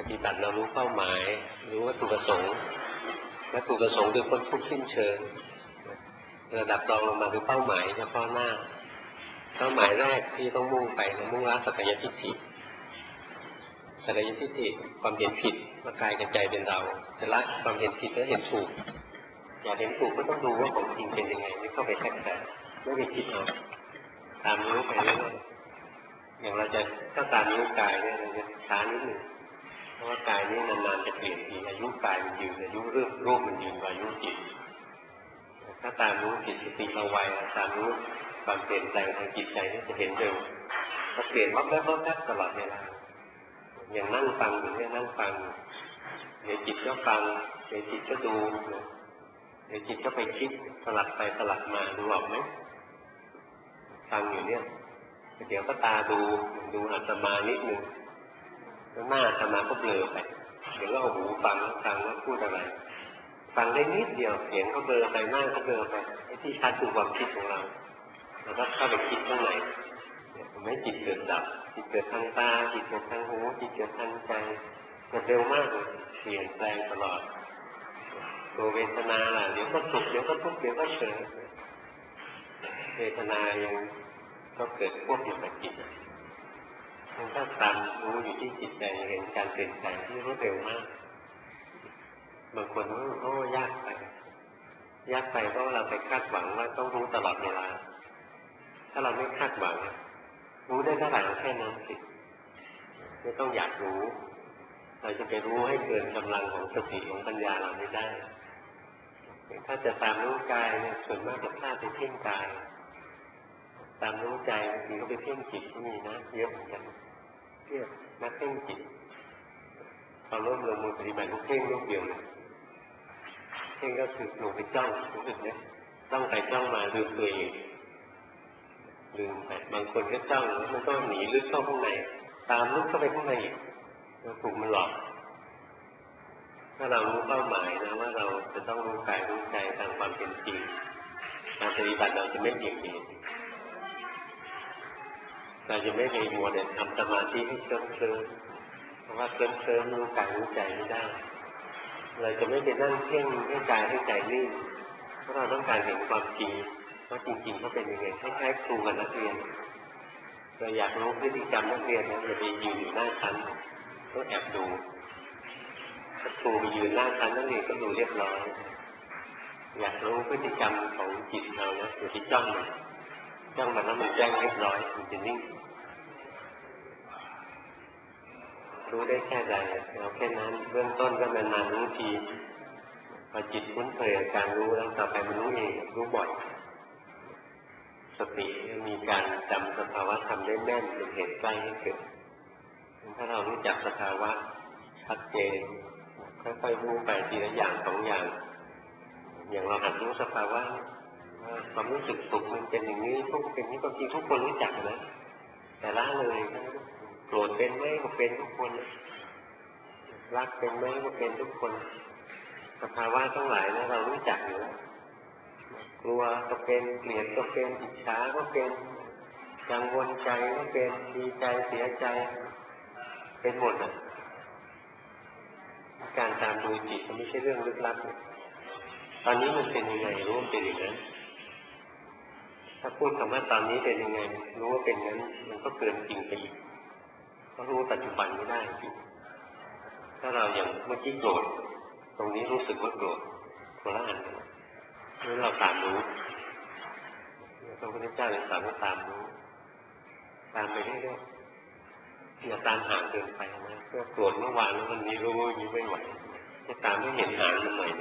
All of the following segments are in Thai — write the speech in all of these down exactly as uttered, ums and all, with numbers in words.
ฏิบัติเรารู้เป้าหมายรู้วัตถุประสงค์วัตถุประสงค์คือพ้นทุกข์สิ้นเชิงระดับรองลงมาคือเป้าหมายเฉพาะหน้าเป้าหมายแรกที่ต้องมุ่งไปคือมุ่งละสักกายทิฏฐิสักกายทิฏฐิความเห็นผิดว่ากายกับใจเป็นเราแต่ละความเห็นผิดแล้วเห็นถูกอยากเห็นถูกก็ต้องดูว่าของจริงเป็นยังไงไม่เข้าไปแทรกแซงไม่ไปคิดเอาตามรู้ไปเรื่อยๆอย่างเราจะถ้าตามรู้กายเนี่ยเราจะช้านิดหนึ่งเพราะว่ากายนี้นานๆจะเปลี่ยนทีอายุกายมันยืนอายุรูปรูปมันยืนกว่าอายุจิตถ้าตามรู้จิตสติเราไวตามรู้ความเปลี่ยนแปลงทางจิตใจนี่จะเห็นเร็วถ้าเปลี่ยนวับแวบวับแวบตลอดเวลาอย่างนั่งฟังอยู่เนี่ยนั่งฟังเดี๋ยวจิตก็ฟังเดี๋ยวจิตก็ดูเดี๋ยวจิตก็ไปคิดสลับไปสลับมาดูออกไหมฟังอยู่เนี่ยเดี๋ยวก็ตาดูดูอาตมานิดนึงแล้วหน้าอาตมาก็เบลอไปเดี๋ยวก็เอาหูฟังฟังว่าพูดอะไรฟังได้นิดเดียวเสียงก็เบลอไปหน้าก็เบลอไปไอ้ที่ชัดคือความคิดของเราแล้วก็เข้าไปคิดข้างในทำให้จิตเกิดดับจิตเกิดทางตาจิตเกิดทางหูจิตเกิดทางใจเกิดเร็วมากเลยเปลี่ยนแปลงตลอดตัวเวทนาล่ะเดี๋ยวก็สุขเดี๋ยวก็ทุกข์เดี๋ยวก็เฉยเวทนายังก็เกิดควบอยู่กับจิตมันก็ตามรู้อยู่ที่จิตใจเห็นการเปลี่ยนแปลงที่รวดเร็วมากบางคนว่าโอ้ยากไปยากไปเพราะเราไปคาดหวังว่าต้องรู้ตลอดเวลาถ้าเราไม่คาดหวังรู้ได้เท่าไหร่แค่นั้นสิไม่ต้องอยากรู้เราจะไปรู้ให้เกินกำลังของสติของปัญญาเราไม่ได้ถ้าจะตามรู้กายเนี่ยส่วนมากจะพลาดไปเพ่งกายตามรู้ใจบางทีก็ไปเพ่งจิตก็มีนะเยอะเหมือนกันเพื่อนักเพ่งจิตพอเริ่มลงมือปฏิบัติก็เพ่งลูกเดียวเลยเพ่งก็คือลงไปจ้องรู้สึกไหมจ้องไปจ้องมาลืมตัวเองลืมไปบางคนก็จ้องแล้วมันก็หนีลึกเข้าข้างในตามลึกเข้าไปข้างในอีกแล้วถูกมันหลอกถ้าเรารู้เป้าหมายนะว่าเราจะต้องรู้กายรู้ใจตามความเป็นจริงการปฏิบัติเราจะไม่เบี่ยงเบนเราจะไม่ไปมัวแต่ทำสมาธิให้เคลิ้มเคลิ้มเพราะว่าเคลิ้มเคลิ้มรู้กายรู้ใจไม่ได้เราจะไม่ไปนั่งเพ่งให้กายให้ใจนิ่งเพราะเราต้องการเห็นความจริงว่าจริงๆเขาเป็นยังไงคล้ายๆครูกับนักเรียนเราอยากรู้พฤติกรรมนักเรียนนะอย่าไปยืนอยู่หน้าชั้นต้องแอบดูถ้าครูไปยืนหน้าชั้นนักเรียนก็ดูเรียบร้อยอยากรู้พฤติกรรมของจิตเรานะอย่าไปจ้องมันจ้องมันแล้วมันแจ้งเรียบร้อยมันจะนิ่งรู้ได้แค่ใดเราแค่นั้นเบื้องต้นก็นานๆรู้ทีพอจิตคุ้นเคยกับการรู้แล้วต่อไปมันรู้เองรู้บ่อยสติมีการจำสภาวะธรรมได้แม่นเป็นเหตุใกล้ให้เกิดถ้าเรารู้จักสภาวะชัดเจนค่อยๆรู้ไปทีละอย่างสองอย่างอย่างเราหัดรู้สภาวะความรู้สึกสุขมันเป็นอย่างนี้ทุกข์เป็นนี้บางทีทุกคนรู้จักนะแต่ละเลยโกรธเป็นไหมก็เป็นทุกคนรักเป็นไหมก็เป็นทุกคนสภาวะทั้งหลายนะเรารู้จักอยู่แล้วกลัวก็เป็นเกลียดก็เป็นอิจฉาก็เป็นกังวลใจก็เป็นดีใจเสียใจเป็นหมดอ่ะการตามดูจิตมันไม่ใช่เรื่องลึกลับตอนนี้มันเป็นยังไงรู้ว่าเป็นอย่างนั้นถ้าพูดคำว่าตอนนี้เป็นยังไงรู้ว่าเป็นงั้นมันก็เกินจริงไปอีกก็รู้ปัจจุบันไม่ได้จริงถ้าเราอย่างเมื่อกี้โกรธตรงนี้รู้สึกว่าโกรธคนละอันกันนี่เราตามรู้พระพุทธเจ้าเลยสอนให้ตามรู้ตามไปเรื่อยๆอย่าตามห่างเกินไปนะเพื่อโกรธเมื่อวานแล้ววันนี้รู้อย่างนี้ไม่ไหวจะตามให้เห็นห่างมันหน่อย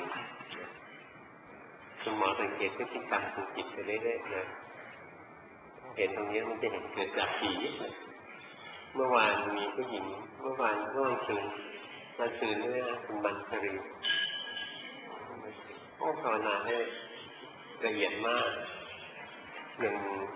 คุณหมอสังเกตพฤติกรรมของจิตไปเรื่อยๆนะเห็นตรงนี้มันจะเห็นเกิดจากผีเมื่อวานมีผู้หญิงเมื่อวานเมื่อวันคืนวันคืนนี่นะคุณบันสรีโอ้ภาวนาให้ละเอียดมากอย่าง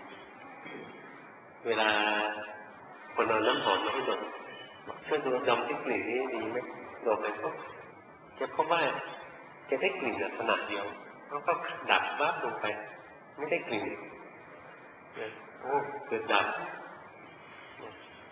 เวลาคนเอาน้ำหอมมาให้ดมช่วยดูดมที่กลิ่นนี้ดีไหมดมไปก็จะพบว่าจะได้กลิ่นขนาดเดียวแล้วก็ดับบ้าลงไปไม่ได้กลิ่นโอ้เกิดดับ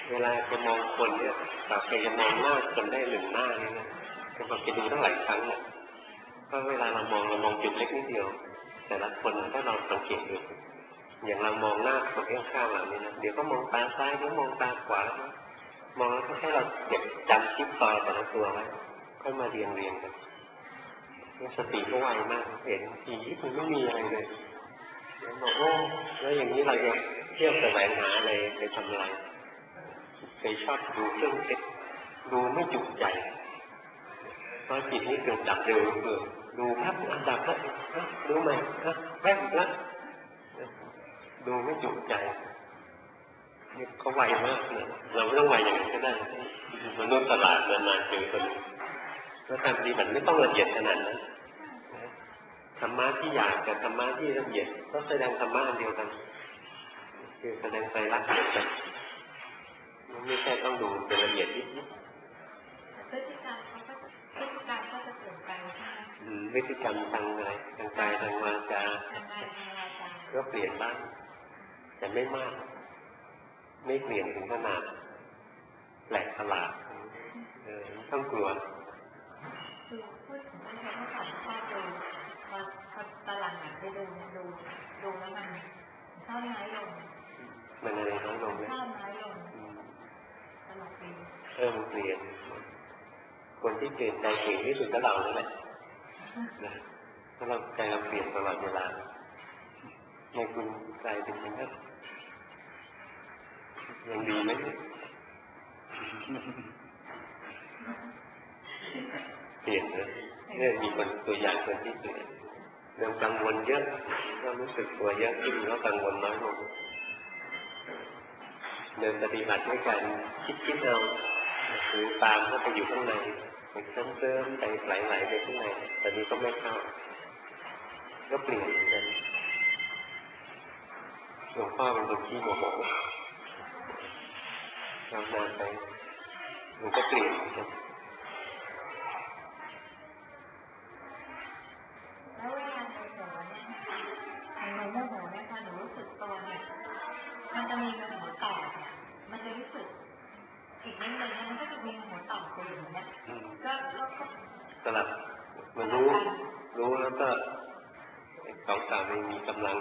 เวลาจะมองคนเนี่ยเราเคยจะมองหน้าคนได้หนึ่งหน้านี่นะจะบอกจะดูตั้งหลายครั้งเนี่ยเพราะเวลาเรามองเรามองจุดเล็กนิดเดียวแต่ละคนถ้าเราสังเกตดูอย่างเรามองหน้าคนข้างๆเรานี่นะเดี๋ยวก็มองตาซ้ายเดี๋ยวมองตาขวามองแล้วก็ให้เราเก็บจำจิ๊กซอว์แต่ละตัวไว้ค่อยมาเรียงเรียงกันนี่สติก็ไวมากเห็นทีมันไม่มีอะไรเลยแล้วบอกโอ้แล้วอย่างนี้เราจะเที่ยวแสวงหาอะไรไปทำอะไรเคยชอบดูเครื่องเพชรดูไม่จุใจเพราะจิตนี้เกิดดับเร็วเกิดดูภาพอันดับแล้วดูใหม่แวบแล้วดูไม่จุใจนี่เขาไวมากเลยเราไม่ต้องไวอย่างนั้นก็ได้มนุษย์ตลาดนานๆเจอคนแล้วทำดีมันไม่ต้องละเอียดขนาดนั้นธรรมะที่อยากกับธรรมะที่ละเอียดก็แสดงธรรมะอันเดียวกันคือแสดงใจรักเดียวกันไม่ใช่ต้องดูเป็นละเอียดนิดนิดพฤติกรรมเขาก็พฤติกรรมก็จะเปลี่ยนไปใช่ไหมพฤติกรรมทางอะไรทางกายทางวาจาก็เปลี่ยนบ้างแต่ไม่มากไม่เปลี่ยนถึงขนาดแปลกประหลาดเออต้องกลัวคือพูดถึงว่าเขาถามชอบดูพอพอตลาดหนังไปดูดูดูแล้วมันชอบน้อยลงมันอะไรน้อยลงไหมชอบน้อยลงตลอดปีเออมันเปลี่ยนคนที่เปลี่ยนใจเก่งที่สุดก็เรานั่นแหละนะถ้าเราใจเราเปลี่ยนตลอดเวลาในคุณใจเป็นยังไงยังดีไหมเปลี่ยนเลยเนี่ยมีคนตัวอย่างคนที่เปลี่ยนเรื่องกังวลเยอะก็รู้สึกตัวเยอะขึ้นแล้วกังวลน้อยลงเดินปฏิบัติด้วยกันคิดๆเอาหรือตามเข้าไปอยู่ข้างในมันเติมๆใจไหลๆไปข้างในตอนนี้ก็ไม่เข้าก็เปลี่ยนกันหลวงพ่อเป็นคนที่โมโหเรานานไปมันก็เปลี่ยนแล้วเวลาในหัวเนี่ยในโมโหเนี่ยพอหนูรู้สึกตัวเนี่ยมันจะมีโมโหต่อมันจะรู้สึกอีกนิดนึงมันก็จะมีโมโหต่อไปอย่างเงี้ยก็ก็สลับมันรู้รู้แล้วก็ของเก่าไม่มีกำลัง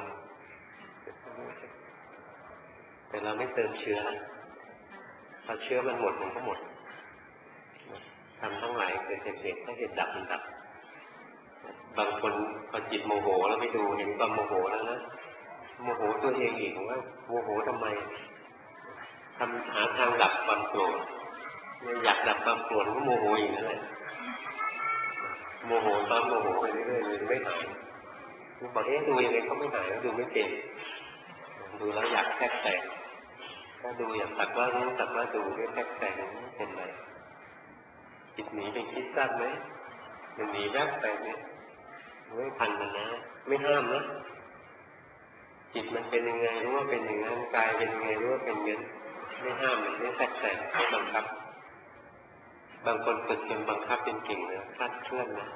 แต่เราไม่เติมเชื้อพอเชื้อมันหมดมันก็หมดทำทั้งหลายเกิดเหตุถ้าเหตุดับมันดับบางคนพอจิตโมโหแล้วไม่ดูเห็นความโมโหแล้วนะโมโหตัวเองอีกว่าโมโหทำไมทำหาทางดับความโกรธอยากดับความโกรธก็โมโหอีกนั่นแหละโมโหตอนโมโหไปเรื่อยๆเลยไม่หายบอกเอ๊ะดูยังไงก็ไม่หายดูไม่เป็นดูแล้วอยากแทรกแซงถ้าดูอยากสักว่ารู้สักว่าดูไม่แทรกแซงไม่เป็นไรจิตหนีไปคิดสั้นไหมมันหนีแวบไปเนี่ยไม่ทันมันนะไม่ห้ามนะจิตมันเป็นยังไงรู้ว่าเป็นอย่างนั้นกายเป็นยังไงรู้ว่าเป็นอย่างนั้นไม่ห้ามมันไม่แทรกแซงไม่บังคับบางคนฝึกจนบังคับเป็นเก่งนะคลาดเคลื่อนนะ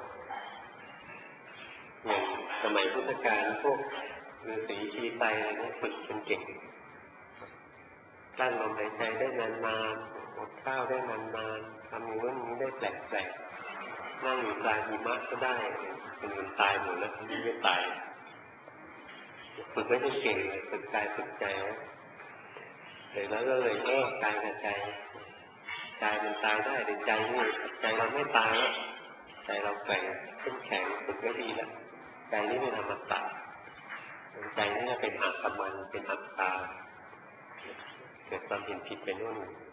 อย่างสมัยพุทธกาลพวกฤาษีชีไตอะไรเนี่ยฝึกจนเก่งกลั้นลมหายใจได้นานๆอดข้าวได้นานๆทำอย่างนี้ได้แปลกๆนั่งอยู่กลางหิมะก็ได้คนอื่นตายหมดแล้วคนนี้ไม่ตายฝึกไม่ได้เก่งเลยฝึกกายฝึกใจเลยแล้วก็เลยเออกายกับใจใจมันตายได้แต่ใจนี่ใจเราไม่ตายแล้วใจเราแข็งเข้มแข็งฝึกไม่ดีแล้วใจนี่เป็นอมตะใจนี่เป็นอัตมันเป็นอัตตาเกิดความเห็นผิดไปโน่น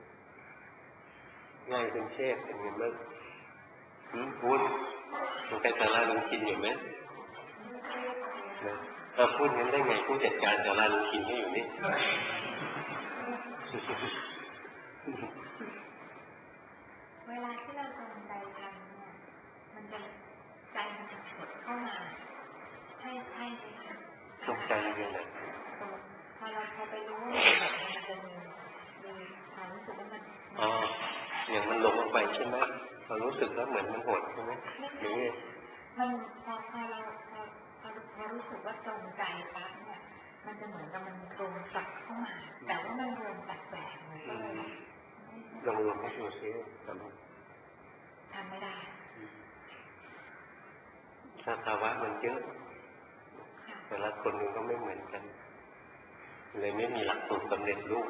ง่ายเป็นเทพเป็นเงินมั้งพูดมันไปสาราลุงกินอยู่ไหมเราพูดงั้นได้ไงผู้จัดการสาราลุงกินให้อยู่นี่เวลาที่เราจงใจทำเนี่ยมันจะใจมันจะกดเข้ามาให้ให้จงใจยังไงพอเราพอไปรู้ว่ามันจะมีมีความรู้สึกว่ามันอ๋ออย่างมันลงลงไปใช่ไหมเรารู้สึกแล้วเหมือนมันหดใช่ไหมหรือไงมันพอพอเราพอพอพอรู้สึกว่าจงใจปั๊บเนี่ยมันจะเหมือนกับมันรวมกลับเข้ามาแต่ว่ามันรวมแปลกๆเลยลองลองให้ดูซิทำทำไม่ได้สภาวะมันเยอะแต่ละคนมันก็ไม่เหมือนกันเลยไม่มีหลักสูตรสำเร็จรูป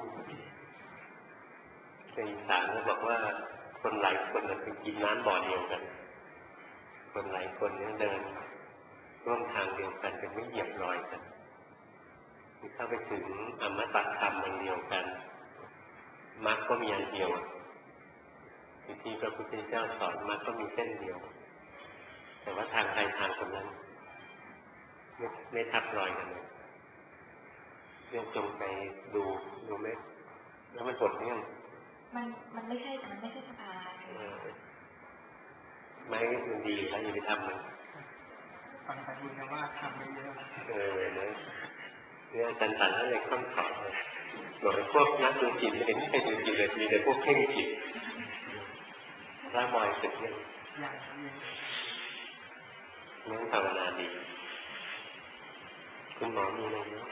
ในอีสานเขาบอกว่าคนหลายคนมันกินน้ำบ่อเดียวกันคนหลายคนเนี่ยเดินร่วมทางเดียวกันจะไม่เหยียบรอยกันเข้าไปถึงอมตะธรรมอันเดียวกันมรรคก็มีอันเดียวที่พระพุทธเจ้าสอนมรรคก็มีเส้นเดียวแต่ว่าทางใครทางคนนั้นไม่ไม่ทับรอยกันเลยเรื่องจงใจดูดูไหมแล้วมันหดเนี่ยมันมันไม่ใช่มันไม่ใช่สภาวะไม่มันดีแล้วอย่าไปทำมันฟังไปบุญนะว่าทำไม่เยอะเออเนี่ยเนี่ยอาจารย์ตันนั่นเลยข้อสอบเลยบอกไอ้พวกนักดูจิตไม่เห็นไม่เคยดูจิตเลยมีแต่พวกเพ่งจิตร่าบอยสุดเนี่ยอย่างนี้เรื่องภาวนาดีคุณหมอมีอะไรไหม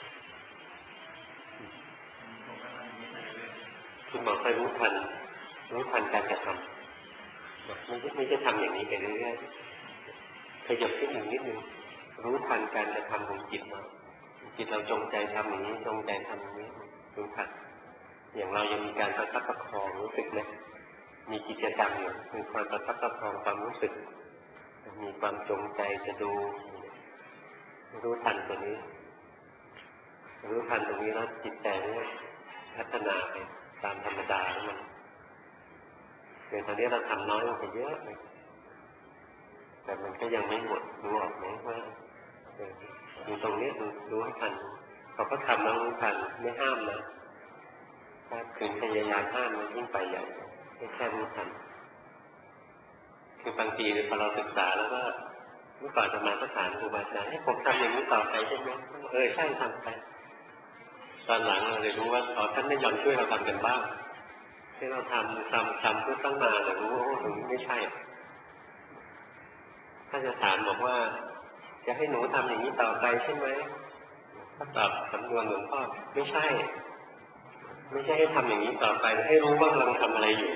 คุณหมอเคยรู้ทันรู้ทันการกระทำไม่ไม่จะทำอย่างนี้ไปเรื่อยๆขยับขึ้นอีกนิดนึงรู้ทันการกระทำของจิตเราจิตเราจงใจทำอย่างนี้จงใจทำอย่างนี้รู้ทันอย่างเรายังมีการประคับประคองรู้สึกไหมมีกิจกรรมอยู่มีความประคับประคองความรู้สึกมีความจงใจจะดูรู้ทันตัวนี้รู้ทันตรงนี้แล้วจิตใจนี่พัฒนาไปตามธรรมดาของมันในตอนนี้เราทำน้อยลงไปเยอะเลยแต่มันก็ยังไม่หมดรู้ออกไหมว่าอยู่ตรงนี้ดูรู้ให้ทันเขาก็ทำแล้วรู้ทันไม่ห้ามนะถ้าคืนพยายามห้ามมันยิ่งไปใหญ่ไม่แค่รู้ทันคือบางทีพอเราศึกษาแล้วก็เมื่อก่อนจะมาก็ถามครูบาอาจารย์ให้ผมทำอย่างนี้ต่อไปใช่ไหมเออใช่ทำไปตอนหลังเราเลยรู้ว่าอ๋อท่านไม่ยอมช่วยเราทำกันบ้างที่เราทำทำทำเพื่อตั้งนานเลยรู้ว่าโอ้ตรงนี้ไม่ใช่ท่านจะถามบอกว่าจะให้หนูทำอย่างนี้ต่อไปใช่ไหมถ้าตอบสำนวนหลวงพ่อไม่ใช่ไม่ใช่ให้ทำอย่างนี้ต่อไปให้รู้ว่ากำลังทำอะไรอยู่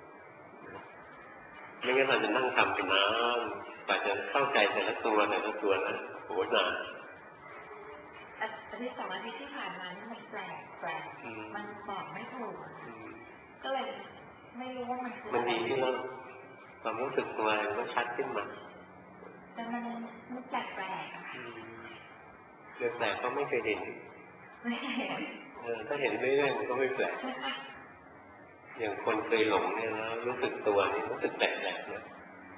ไม่งั้นเราจะนั่งทำไปนานกว่าจะเข้าใจแต่ละตัวแต่ละตัวนั้นโหนานอาทิตย์สองอาทิตย์ที่ผ่านมานี่มันแปลกแปลกมันบอกไม่ถูกก็เลยไม่รู้ว่ามันคือมันดีที่เราความรู้สึกตัวมันก็ชัดขึ้นมาแต่มันมันแปลกแปลกอะเรื่องแปลกก็ไม่เคยเห็นไม่เห็นเออถ้าเห็นเรื่อยๆมันก็ไม่แปลกอย่างคนเคยหลงเนี่ยแล้วรู้สึกตัวนี่รู้สึกแปลกๆนะ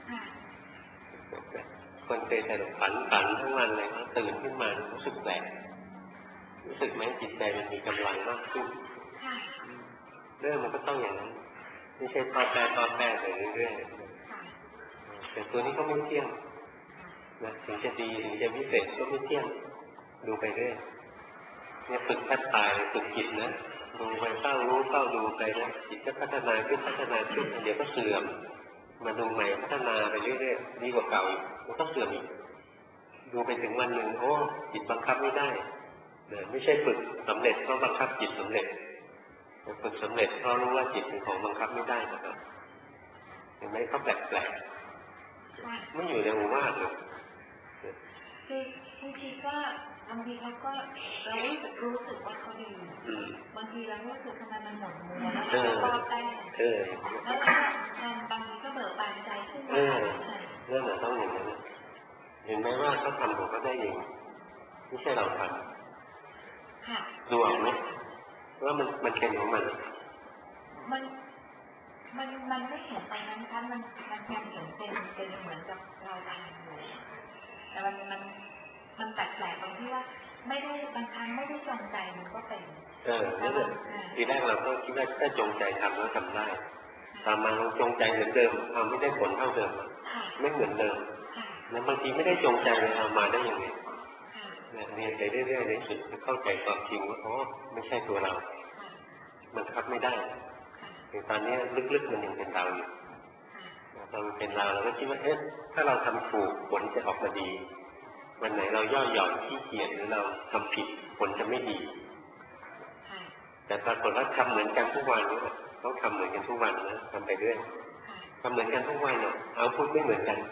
คนเคยแต่ฝันฝันทั้งวันเลยแล้วตื่นขึ้นมารู้สึกแปลกรู้สึกไหมจิตใจมันมีกำลังมากขึ้นเรื่องมันก็ต้องอย่างนั้นไม่ใช่ต่อแปรต่อแปรไปเรื่อยๆแต่ตัวนี้ก็ไม่เที่ยงนะถึงจะดีถึงจะพิเศษก็ไม่เที่ยงดูไปเรื่อยเนี่ยฝึกแทบตายฝึกจิตนะดูไปเฝ้ารู้เฝ้าดูไปนะจิตก็พัฒนาขึ้นพัฒนาขึ้นเดี๋ยวก็เสื่อมมาดูใหม่พัฒนาไปเรื่อยๆดีกว่าเก่าอีกมันก็เสื่อมอีกดูไปถึงวันหนึ่งโอ้จิตบังคับไม่ได้เนี่ยไม่ใช่ฝึกสำเร็จเพราะบังคับจิตสำเร็จแต่ฝึกสำเร็จเพราะรู้ว่าจิตเป็นของบังคับไม่ได้นะครับเห็นไหมเขาแปลกๆไม่อยู่ในอุบาทเลยคือบางทีก็บางทีเขาก็เรารู้สึกรู้สึกว่าเขาดีบางทีเรารู้สึกทำไมมันหมดมัวแล้วก็แป้งแล้วก็บางทีก็เบิกบานใจขึ้นมาเรื่องมันต้องอย่างนั้นเห็นไหมว่าเขาทำผมก็ได้เองไม่ใช่เราทำดูออกไหมว่ามันมันเป็นของมันมันมันมันไม่เห็นตรงนั้นค่ะมันมันแค่เห็นเป็นเป็นเหมือนกับเราทำอยู่แต่มันมันมันแปลกๆตรงที่ว่าไม่ได้บางครั้งไม่ได้จงใจมันก็เป็นเออทีแรกเราก็คิดว่าถ้าจงใจทำแล้วทำได้ตามมาเราจงใจเหมือนเดิมทำไม่ได้ผลเท่าเดิมไม่เหมือนเดิมแล้วบางทีไม่ได้จงใจเลยเอามาได้ยังไงเรียนไปเรื่อยๆในสุดจะเข้าใจความจริงว่าอ๋อไม่ใช่ตัวเรามันคับไม่ได้ในตอนนี้ลึกๆมันยังเป็นเราอยู่พอมันเป็นเราเราก็คิดว่าเอ๊ะถ้าเราทำถูกผลจะออกมาดีวันไหนเราย่อหย่อนขี้เกียจหรือเราทำผิดผลจะไม่ดีแต่ปรากฏว่าทำเหมือนกันทุกวันนี้ต้องทำเหมือนกันทุกวันนะทำไปเรื่อยทำเหมือนกันทุกวันเนี่ยเอาพูดไม่เหมือนกัน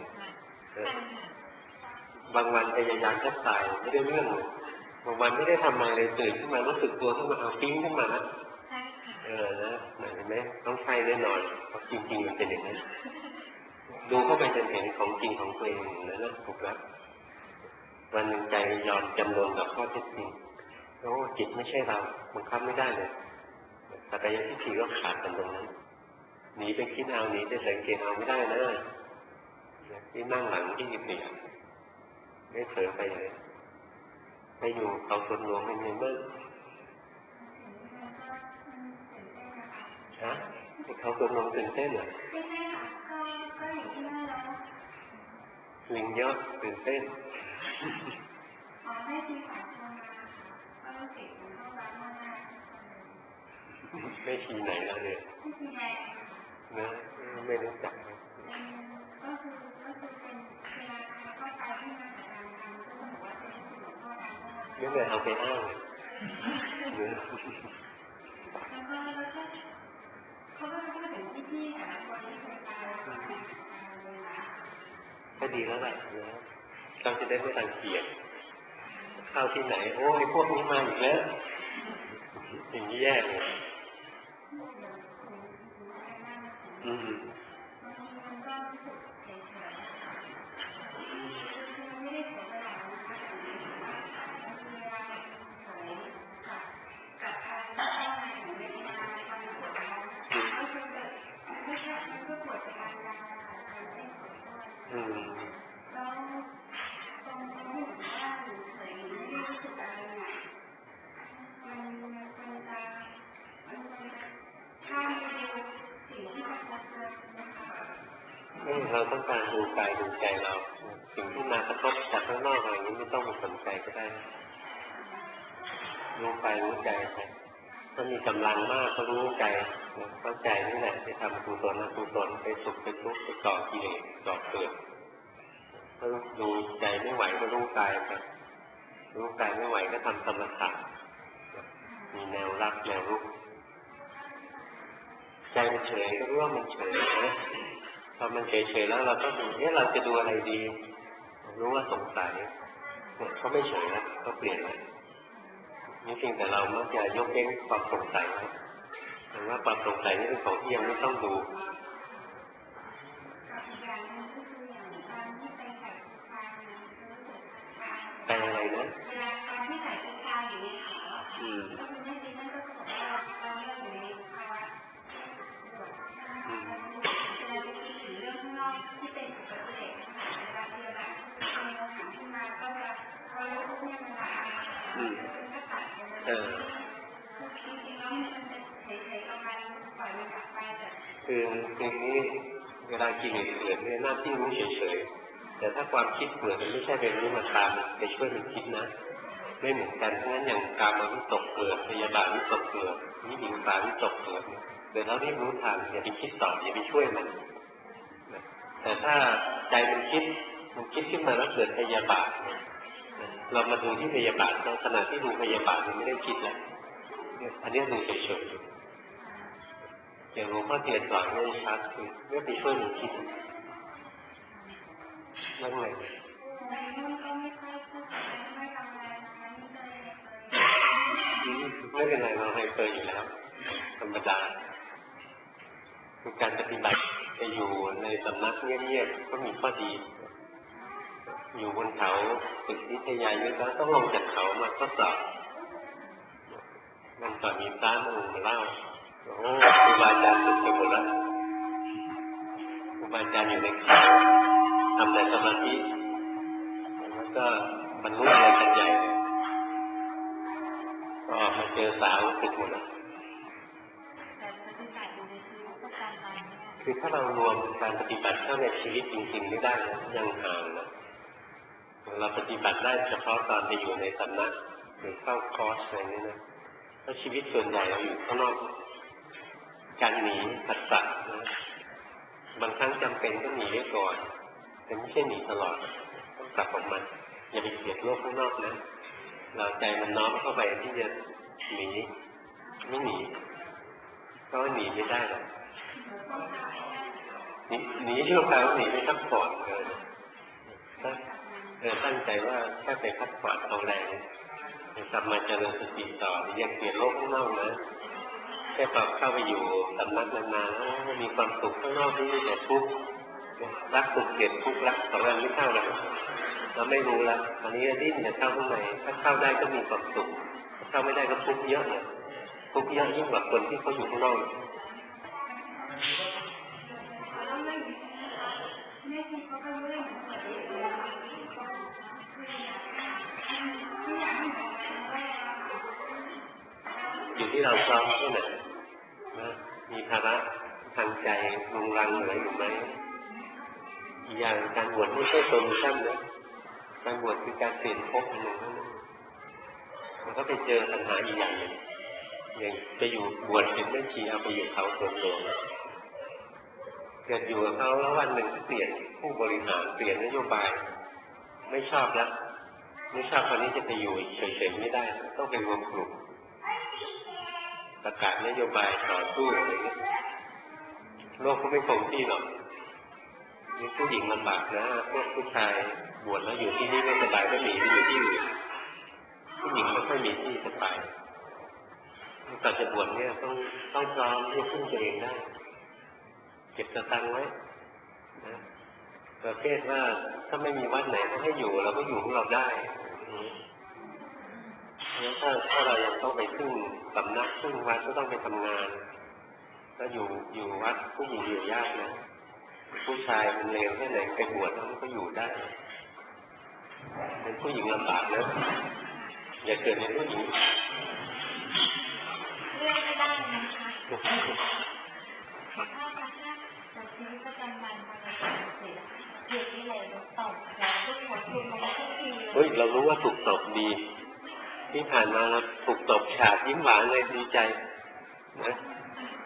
บางวันพยายามแทบตายไม่ได้เรื่องเลยบางวันไม่ได้ทำอะไรเลยตื่นขึ้นมารู้สึกตัวขึ้นมาเอาปิ้งขึ้นมาแล้วเออนะเห็นไหมต้องใช่แน่นอนเพราะจริงๆมันเป็นอย่างนั้นดูเข้าไปจนเห็นของจริงของตัวเองแล้วนะถูกแล้ววันหนึ่งใจยอมจำนนกับข้อเท็จจริงโอ้จิตไม่ใช่เราบังคับไม่ได้เลยแต่กายทิฏฐิก็ขาดกันตรงนั้นหนีไปคิดเอาหนีไปสังเกตเอาไม่ได้นะที่นั่งหลังที่หยิบเหรียญไม่เผลอไปเลยไปอยู่เขาส่วนรวมเป็นยังไงฮะเขาส่วนรวมตื่นเต้นเหรอลิงเยอะตื่นเต้นไม่ทีไหนแล้วเนี่ยนะไม่รู้จักไม่เลยเอาไปอ้างก็ดีแล้วแหละนะเราจะได้ไม่รังเกียจเข้าที่ไหนโอ้ยพวกนี้มาอีกแล้วอย่างนี้แย่เลยอืมอืมเราต้องการดูกายดูใจเราสิ่งที่มากระทบจากข้างนอกอะไรนี้ไม่ต้องมาสนใจก็ได้รู้กายรู้ใจไปถ้ามีกำลังมากก็รู้ใจเข้าใจนี่แหละไปทำกุศลอกุศลไปสุขไปทุกข์ไปก่อกิเลสก่อเกิดถ้าดูใจไม่ไหวก็รู้กายไปรู้กายไม่ไหวก็ทำสมถะมีแนวรับแนวรุกใจมันเฉยก็รู้ว่ามันเฉยนะพอมันเฉยๆแล้วเราก็ดูเนี่ยเราจะดูอะไรดีรู้ว่าสงสัยเนี่ยเขาไม่เฉยแล้วก็เปลี่ยนแล้วนี่เพียงแต่เรามักจะยกเว้นความสงสัยไว้แต่ว่าความสงสัยนี่เป็นของที่ยังไม่ต้องดูแปลอะไรนะอืมอืมเออคือคือนี้เวลากิเลสเกิดเนี่ยหน้าที่รู้เฉยๆแต่ถ้าความคิดเกิดมันไม่ใช่เป็นรู้มาตามไปช่วยมันคิดนะไม่เหมือนกันเพราะฉะนั้นอย่างกามวิตกเกิดพยาบาทวิตกเกิดนิพพานวิตกเกิดเดี๋ยวเรารีบรู้ทันอย่าไปคิดต่ออย่าไปช่วยมันแต่ถ้าใจมันคิดมันคิดขึ้นมาแล้วเกิดพยาบาทเรามาดูที่พยาบาทขณะที่ดูพยาบาทมันไม่ได้คิดแหละอันนี้ดูเฉยๆอย่างหลวงพ่อเทียนสอนไม่ชัดคือไม่ไปช่วยมันคิดนั่นไงไม่เป็นไรเราให้เคยอยู่แล้วธรรมดาคือการปฏิบัติจะอยู่ในสำนักเงียบๆก็มีข้อดีอยู่บนเขาฝึกวิทยายุทธแล้วต้องลงจากเขามาทดสอบมันก่อนมีพระองค์มาเล่าโอ้ครูบาอาจารย์ฝึกไปหมดแล้วครูบาอาจารย์อยู่ในเขาทำแต่สมาธิแล้วก็บรรลุอะไรกันใหญ่ก็ออกมาเจอสาวฝึกหมดแล้วคือถ้าเรารวมการปฏิบัติเข้าในชีวิตจริงๆไม่ได้ยังห่างนะเราปฏิบัติได้เฉพาะตอนไปอยู่ในสำนักหรือเข้าคอร์สอะไรนี้นะเพราะชีวิตส่วนใหญ่เราอยู่ข้างนอกการหนีผัสสะนะบางครั้งจำเป็นต้องหนีไว้ก่อนแต่ไม่ใช่หนีตลอดต้องกลับออกมาอย่าไปเกลียดโลกข้างนอกนะเราใจมันน้อมเข้าไปที่จะหนีไม่หนีก็หนีไม่ได้หรอกหนีหนีชั่วคราวหนีไม่พักผ่อนเลยเออตั้งใจว่าแค่ไปพักผ่อนเอาแรงกลับมาเจริญสติต่ออย่าเกลียดโลกข้างนอกนะแค่พอเข้าไปอยู่สำนักนานๆแล้วมีความสุขข้างนอกที่มีแต่ทุกข์รักสุขเกลียดทุกข์รักสองอันไม่เข้าแล้วเราไม่รู้ละตอนนี้ดิ้นจะเข้าข้างในถ้าเข้าได้ก็มีความสุขถ้าเข้าไม่ได้ก็ทุกข์เยอะเลยทุกข์เยอะยิ่งกว่าคนที่เขาอยู่ข้างนอกอยู่ที่เราพร้อมแค่ไหนนะมีภาระทางใจรุงรังเหลืออยู่ไหมอีกอย่างการบวชไม่ใช่โซลูชั่นนะการบวชคือการเปลี่ยนภพหนึ่งมันก็ไปเจอปัญหาอีกอย่างหนึ่งอย่างไปอยู่บวชเป็นแม่ชีเอาไปอยู่เขาส่วนหลวงเกิดอยู่กับเขาแล้ววันหนึ่งเปลี่ยนผู้บริหารเปลี่ยนนโยบายไม่ชอบแล้วไม่ชอบคนนี้จะไปอยู่เฉยๆไม่ได้ต้องไปรวมกลุ่มประกาศนโยบายต่อสู้อะไรเงี้ยโลกก็ไม่คงที่หรอกมีผู้หญิงลำบากนะพวกผู้ชายบวชแล้วอยู่ที่นี่ไม่สบายก็หนีไปอยู่ที่อื่นผู้หญิงไม่ค่อยมีที่สบายก่อนจะบวชเนี่ยต้องต้องพร้อมที่จะพึ่งตัวเองได้เก็บสตังค์ไว้นะประเภทว่าถ้าไม่มีวัดไหนก็ให้อยู่เราก็อยู่ของเราได้แล้วถ้าถ้าเรายังต้องไปพึ่งสำนักพึ่งวัดก็ต้องไปทำงานก็อยู่อยู่วัดผู้หญิงอยู่ยากนะผู้ชายมันเลวแค่ไหนไปบวชแล้วมันก็อยู่ได้เป็นผู้หญิงลำบากนะอย่าเกิดเป็นผู้หญิงเรื่องไม่ได้นะคะถ้าถ้าเราชีวิตประจำวันภายในสิบเกียรติเลยเราตอบแล้วทุกคนทุกคนทุกทีเลยเฮ้ยเรารู้ว่าถูกตบดีที่ผ่านมาเราถูกตบฉาดยิ้มหวานเลยดีใจนะ